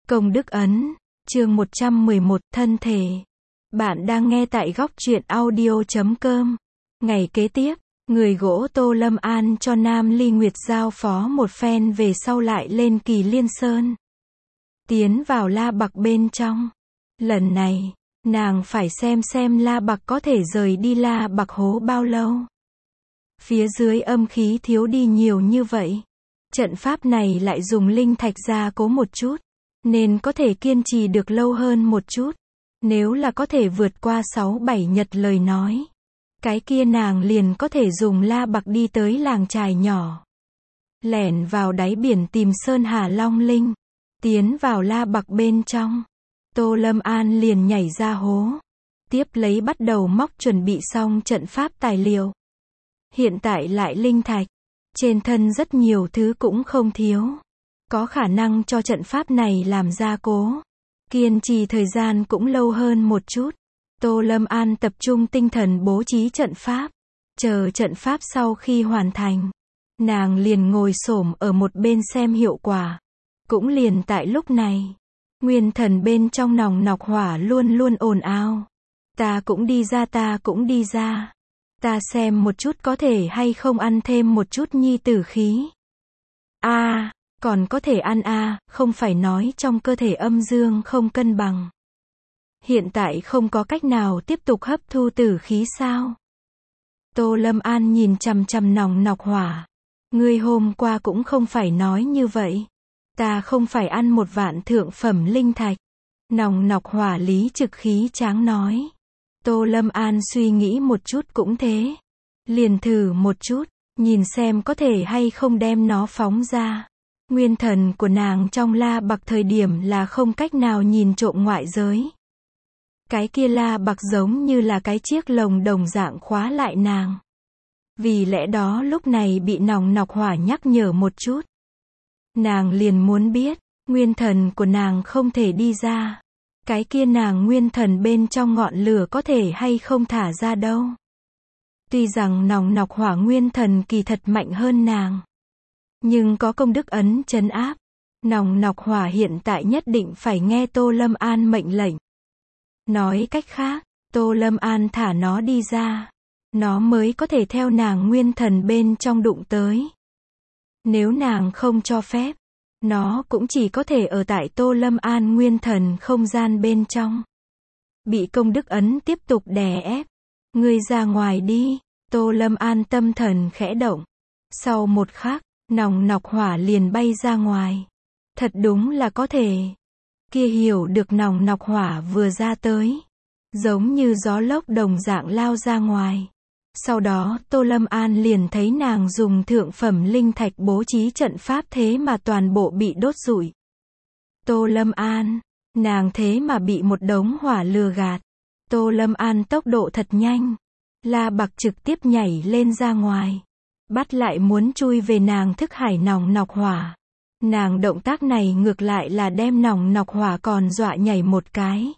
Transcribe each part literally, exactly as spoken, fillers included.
Công đức ấn, chương một trăm mười một, thân thể. Bạn đang nghe tại góc truyện audio chấm com. Ngày kế tiếp, người gỗ Tô Lâm An cho Nam Ly Nguyệt giao phó một phen về sau lại lên Kỳ Liên Sơn. Tiến vào La Bạc bên trong. Lần này, nàng phải xem xem La Bạc có thể rời đi La Bạc hố bao lâu. Phía dưới âm khí thiếu đi nhiều như vậy. Trận pháp này lại dùng linh thạch gia cố một chút, nên có thể kiên trì được lâu hơn một chút. Nếu là có thể vượt qua sáu bảy nhật lời nói, cái kia nàng liền có thể dùng La Bạc đi tới làng chài nhỏ. Lẻn vào đáy biển tìm Sơn Hà Long Linh. Tiến vào La Bạc bên trong. Tô Lâm An liền nhảy ra hố. Tiếp lấy bắt đầu móc chuẩn bị xong trận pháp tài liệu. Hiện tại lại linh thạch. Trên thân rất nhiều thứ cũng không thiếu. Có khả năng cho trận pháp này làm gia cố. Kiên trì thời gian cũng lâu hơn một chút. Tô Lâm An tập trung tinh thần bố trí trận pháp. Chờ trận pháp sau khi hoàn thành. Nàng liền ngồi xổm ở một bên xem hiệu quả. Cũng liền tại lúc này. Nguyên thần bên trong nòng nọc hỏa luôn luôn ồn ào. Ta cũng đi ra ta cũng đi ra. Ta xem một chút có thể hay không ăn thêm một chút nhi tử khí. A, à, còn có thể ăn a, à, không phải nói trong cơ thể âm dương không cân bằng. Hiện tại không có cách nào tiếp tục hấp thu tử khí sao? Tô Lâm An nhìn chằm chằm nòng nọc hỏa. Ngươi hôm qua cũng không phải nói như vậy. Ta không phải ăn một vạn thượng phẩm linh thạch. Nòng nọc hỏa lý trực khí tráng nói. Tô Lâm An suy nghĩ một chút cũng thế. Liền thử một chút, nhìn xem có thể hay không đem nó phóng ra. Nguyên thần của nàng trong La Bạc thời điểm là không cách nào nhìn trộm ngoại giới. Cái kia La Bạc giống như là cái chiếc lồng đồng dạng khóa lại nàng. Vì lẽ đó lúc này bị nòng nọc hỏa nhắc nhở một chút. Nàng liền muốn biết, nguyên thần của nàng không thể đi ra. Cái kia nàng nguyên thần bên trong ngọn lửa có thể hay không thả ra đâu. Tuy rằng nòng nọc hỏa nguyên thần kỳ thật mạnh hơn nàng. Nhưng có công đức ấn trấn áp. Nòng nọc hỏa hiện tại nhất định phải nghe Tô Lâm An mệnh lệnh. Nói cách khác, Tô Lâm An thả nó đi ra. Nó mới có thể theo nàng nguyên thần bên trong đụng tới. Nếu nàng không cho phép, nó cũng chỉ có thể ở tại Tô Lâm An nguyên thần không gian bên trong. Bị công đức ấn tiếp tục đè ép. Ngươi ra ngoài đi. Tô Lâm An tâm thần khẽ động. Sau một khắc, nòng nọc hỏa liền bay ra ngoài. Thật đúng là có thể. Kia hiểu được nòng nọc hỏa vừa ra tới. Giống như gió lốc đồng dạng lao ra ngoài. Sau đó Tô Lâm An liền thấy nàng dùng thượng phẩm linh thạch bố trí trận pháp thế mà toàn bộ bị đốt rụi. Tô Lâm An, nàng thế mà bị một đống hỏa lừa gạt. Tô Lâm An tốc độ thật nhanh. La Bạc trực tiếp nhảy lên ra ngoài. Bắt lại muốn chui về nàng thức hải nòng nọc hỏa. Nàng động tác này ngược lại là đem nòng nọc hỏa còn dọa nhảy một cái.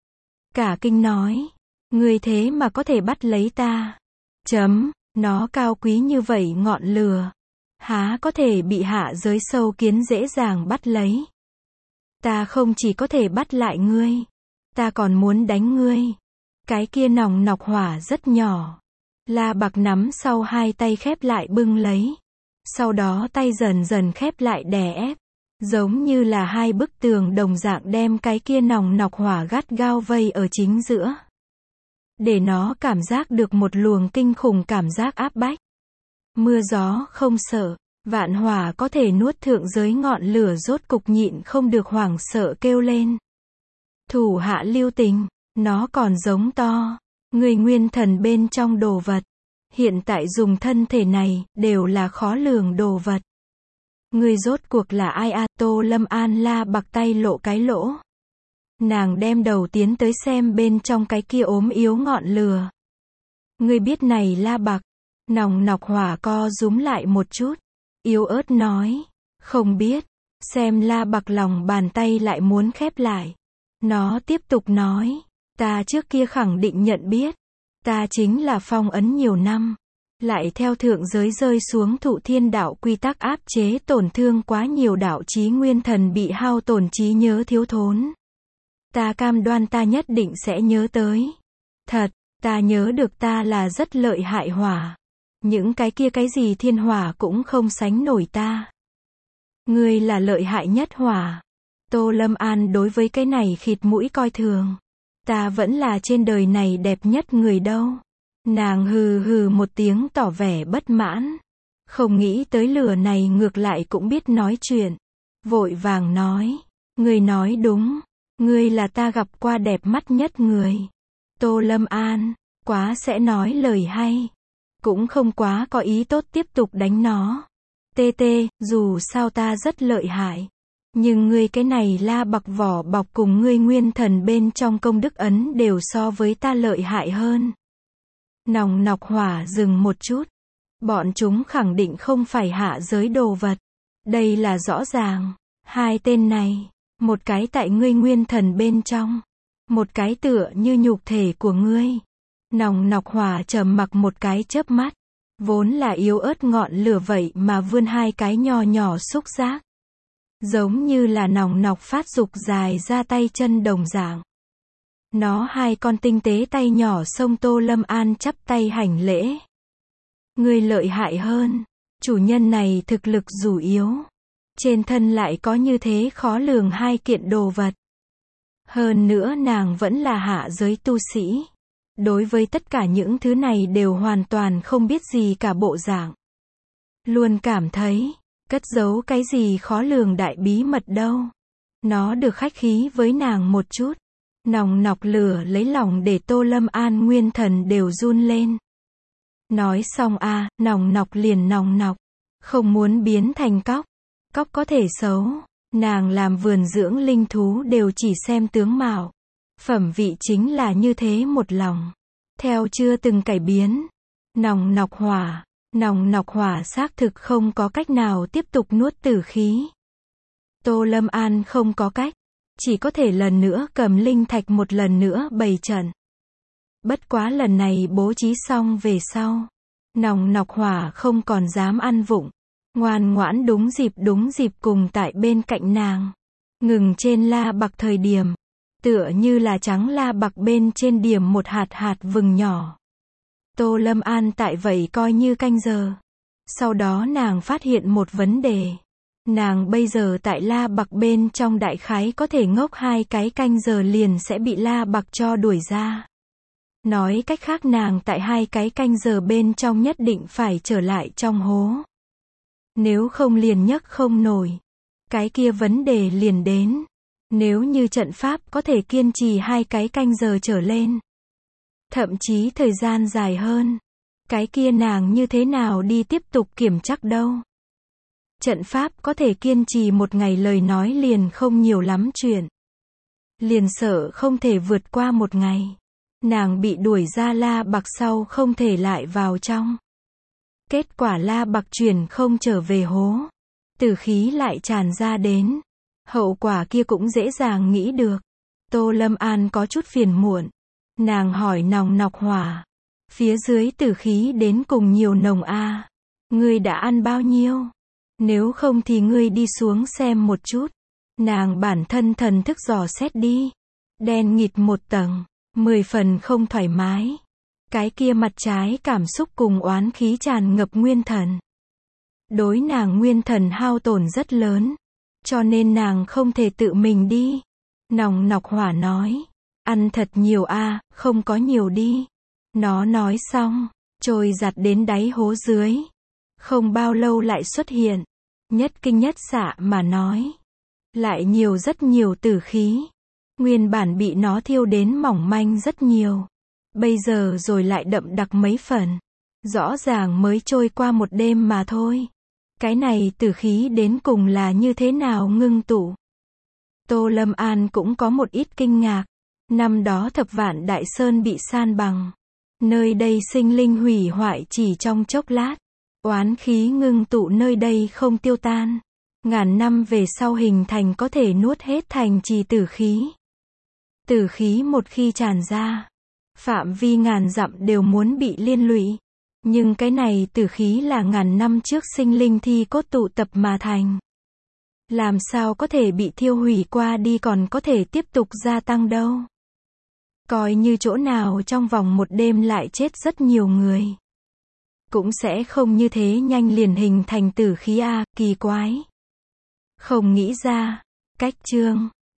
Cả kinh nói, ngươi thế mà có thể bắt lấy ta. Chấm, nó cao quý như vậy ngọn lửa. Há có thể bị hạ giới sâu kiến dễ dàng bắt lấy. Ta không chỉ có thể bắt lại ngươi. Ta còn muốn đánh ngươi. Cái kia nòng nọc hỏa rất nhỏ. La Bạc nắm sau hai tay khép lại bưng lấy. Sau đó tay dần dần khép lại đè ép. Giống như là hai bức tường đồng dạng đem cái kia nòng nọc hỏa gắt gao vây ở chính giữa. Để nó cảm giác được một luồng kinh khủng cảm giác áp bách. Mưa gió không sợ, vạn hỏa có thể nuốt thượng giới ngọn lửa rốt cục nhịn không được hoảng sợ kêu lên. Thủ hạ lưu tình, nó còn giống to. Người nguyên thần bên trong đồ vật. Hiện tại dùng thân thể này, đều là khó lường đồ vật. Người rốt cuộc là ai a? Tô Lâm An La Bạc tay lộ cái lỗ. Nàng đem đầu tiến tới xem bên trong cái kia ốm yếu ngọn lửa. Ngươi biết này La Bạc. Nòng nọc hỏa co rúm lại một chút. Yếu ớt nói. Không biết. Xem La Bạc lòng bàn tay lại muốn khép lại. Nó tiếp tục nói. Ta trước kia khẳng định nhận biết. Ta chính là phong ấn nhiều năm. lại theo thượng giới rơi xuống thụ thiên đạo quy tắc áp chế tổn thương quá nhiều đạo chí nguyên thần bị hao tổn trí nhớ thiếu thốn. Ta cam đoan ta nhất định sẽ nhớ tới. Thật, ta nhớ được ta là rất lợi hại hỏa. Những cái kia cái gì thiên hỏa cũng không sánh nổi ta. Ngươi là lợi hại nhất hỏa. Tô Lâm An đối với cái này khịt mũi coi thường. Ta vẫn là trên đời này đẹp nhất người đâu. Nàng hừ hừ một tiếng tỏ vẻ bất mãn. Không nghĩ tới lửa này ngược lại cũng biết nói chuyện. Vội vàng nói. Ngươi nói đúng. Ngươi là ta gặp qua đẹp mắt nhất người. Tô Lâm An, quá sẽ nói lời hay. Cũng không quá có ý tốt tiếp tục đánh nó. Tê tê, dù sao ta rất lợi hại. Nhưng ngươi cái này la bạc vỏ bọc cùng ngươi nguyên thần bên trong công đức ấn đều so với ta lợi hại hơn. Nòng nọc hỏa dừng một chút. Bọn chúng khẳng định không phải hạ giới đồ vật. Đây là rõ ràng. Hai tên này, một cái tại ngươi nguyên thần bên trong, một cái tựa như nhục thể của ngươi. Nòng nọc hỏa trầm mặc một cái chớp mắt. Vốn là yếu ớt ngọn lửa vậy mà vươn hai cái nho nhỏ xúc giác. Giống như là nòng nọc phát dục dài ra tay chân đồng dạng. Nó hai con tinh tế tay nhỏ xông Tô Lâm An chắp tay hành lễ. Ngươi lợi hại hơn. Chủ nhân này thực lực dù yếu. Trên thân lại có như thế khó lường hai kiện đồ vật. Hơn nữa nàng vẫn là hạ giới tu sĩ. Đối với tất cả những thứ này đều hoàn toàn không biết gì cả bộ dạng. Luôn cảm thấy, cất giấu cái gì khó lường đại bí mật đâu. Nó được khách khí với nàng một chút. Nòng nọc lửa lấy lòng để Tô Lâm An nguyên thần đều run lên. Nói xong a à, nòng nọc liền nòng nọc. Không muốn biến thành cóc. Cóc có thể xấu. Nàng làm vườn dưỡng linh thú đều chỉ xem tướng mạo. Phẩm vị chính là như thế một lòng. Theo chưa từng cải biến. Nòng nọc hỏa. Nòng nọc hỏa xác thực không có cách nào tiếp tục nuốt tử khí. Tô Lâm An không có cách. Chỉ có thể lần nữa cầm linh thạch một lần nữa bày trận. Bất quá lần này bố trí xong về sau. Nòng nọc hỏa không còn dám ăn vụng. Ngoan ngoãn đúng dịp đúng dịp cùng tại bên cạnh nàng. Ngừng trên la bạc thời điểm. Tựa như là trắng la bạc bên trên điểm một hạt hạt vừng nhỏ. Tô Lâm An tại vậy coi như canh giờ. Sau đó nàng phát hiện một vấn đề. Nàng bây giờ tại la bạc bên trong đại khái có thể ngốc hai cái canh giờ liền sẽ bị la bạc cho đuổi ra. Nói cách khác nàng tại hai cái canh giờ bên trong nhất định phải trở lại trong hố. Nếu không liền nhấc không nổi. Cái kia vấn đề liền đến. Nếu như trận pháp có thể kiên trì hai cái canh giờ trở lên. Thậm chí thời gian dài hơn. Cái kia nàng như thế nào đi tiếp tục kiểm chắc đâu. Trận pháp có thể kiên trì một ngày lời nói liền không nhiều lắm chuyện. Liền sợ không thể vượt qua một ngày. Nàng bị đuổi ra la bạc sau không thể lại vào trong. Kết quả la bạc chuyển không trở về hố. Tử khí lại tràn ra đến. Hậu quả kia cũng dễ dàng nghĩ được. Tô Lâm An có chút phiền muộn. Nàng hỏi nòng nọc hỏa. Phía dưới tử khí đến cùng nhiều nồng a à. Ngươi đã ăn bao nhiêu? Nếu không thì ngươi đi xuống xem một chút. Nàng bản thân thần thức dò xét đi. Đen nghịt một tầng. Mười phần không thoải mái. Cái kia mặt trái cảm xúc cùng oán khí tràn ngập nguyên thần. Đối nàng nguyên thần hao tổn rất lớn. Cho nên nàng không thể tự mình đi. Nòng nọc hỏa nói. Ăn thật nhiều a à, không có nhiều đi. Nó nói xong. Trôi giặt đến đáy hố dưới. Không bao lâu lại xuất hiện. Nhất kinh nhất xạ mà nói. Lại nhiều rất nhiều tử khí. Nguyên bản bị nó thiêu đến mỏng manh rất nhiều. Bây giờ rồi lại đậm đặc mấy phần. Rõ ràng mới trôi qua một đêm mà thôi. Cái này tử khí đến cùng là như thế nào ngưng tụ. Tô Lâm An cũng có một ít kinh ngạc. Năm đó thập vạn đại sơn bị san bằng. Nơi đây sinh linh hủy hoại chỉ trong chốc lát. Oán khí ngưng tụ nơi đây không tiêu tan. Ngàn năm về sau hình thành có thể nuốt hết thành trì tử khí. Tử khí một khi tràn ra. Phạm vi ngàn dặm đều muốn bị liên lụy. Nhưng cái này tử khí là ngàn năm trước sinh linh thi cốt tụ tập mà thành. Làm sao có thể bị thiêu hủy qua đi còn có thể tiếp tục gia tăng đâu. Coi như chỗ nào trong vòng một đêm lại chết rất nhiều người. Cũng sẽ không như thế nhanh liền hình thành tử khí a, kỳ quái. Không nghĩ ra. Cách chương